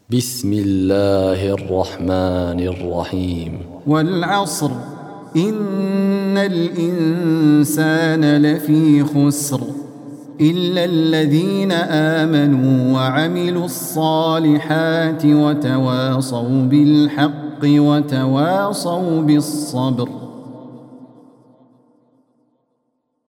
بسم الله الرحمن الرحيم. والعصر إن الإنسان لفي خسر إلا الذين آمنوا وعملوا الصالحات وتواصوا بالحق وتواصوا بالصبر.